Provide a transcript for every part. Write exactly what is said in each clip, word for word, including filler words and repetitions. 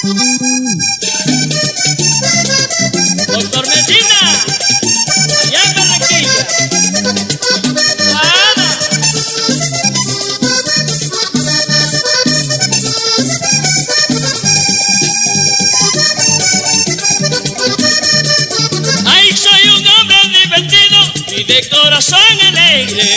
Doctor Medina, allá en Barranquilla. ¡Ana! Ay, soy un hombre divertido y de corazón alegre.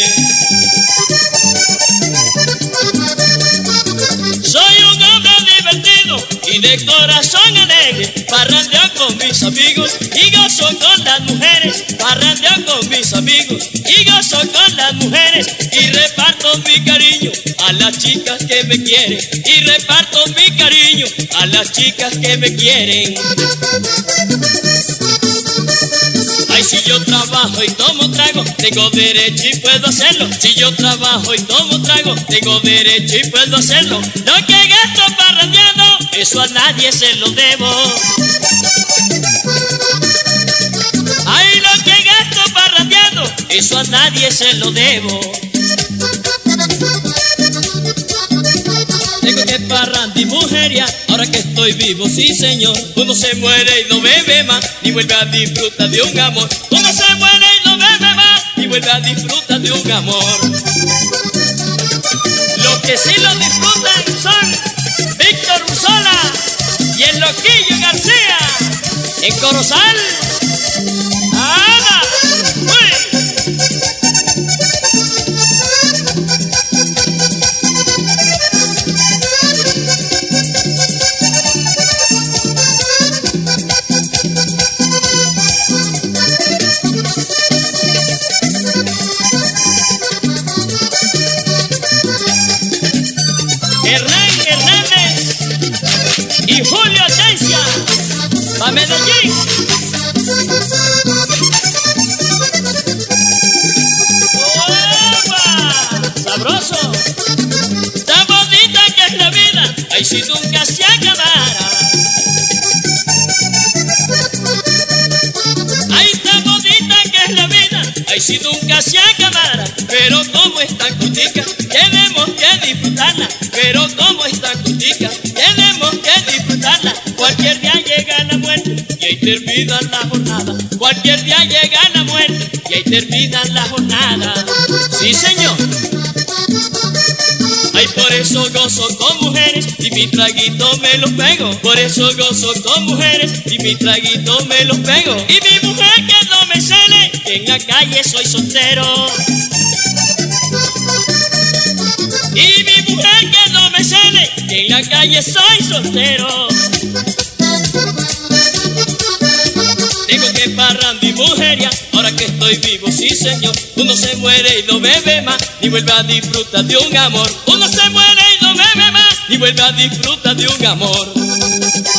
Soy un hombre divertido y de corazón alegre. Parrandeo con mis amigos y gozo con las mujeres. Parrandeo con mis amigos y gozo con las mujeres. Y reparto mi cariño a las chicas que me quieren. Y reparto mi cariño a las chicas que me quieren. Ay, si yo trabajo y tomo trago, tengo derecho y puedo hacerlo. Si yo trabajo y tomo trago, tengo derecho y puedo hacerlo. Lo que gasto parrandeando, eso a nadie se lo debo. Ay, lo que gasto parrandeando, eso a nadie se lo debo. Tengo que parranda y mujeria, ahora que estoy vivo, sí señor. Uno se muere y no bebe más, ni vuelve a disfrutar de un amor. Uno se muere y no bebe más, ni vuelve a disfrutar de un amor. Los que sí lo disfrutan son Víctor Ursola y el Loquillo García en Corozal. ¡Ana! ¡Uy! Hernán Hernández y Julio Atencia, pa' Medellín. ¡Opa! ¡Sabroso! Tan bonita que es la vida, ay, si nunca se acabara. Ay, tan bonita que es la vida, ay, si nunca se acabara. Pero como es tan cortica, tenemos que disfrutarla. Pero como es tan cortica, tenemos que disfrutarla. Cualquier día llega la muerte y ahí termina la jornada. Cualquier día llega la muerte y ahí termina la jornada. Sí, señor. Ay, por eso gozo con mujeres y mi traguito me los pego. Por eso gozo con mujeres y mi traguito me los pego. Y mi mujer que no me cele, que en la calle soy soltero. Y mi mujer que no me cele, que en la calle soy soltero. Tengo que parranda y mujeria, ahora que estoy vivo, sí señor. Uno se muere y no bebe más, ni vuelve a disfrutar de un amor. Uno se muere y no bebe más, ni vuelve a disfrutar de un amor.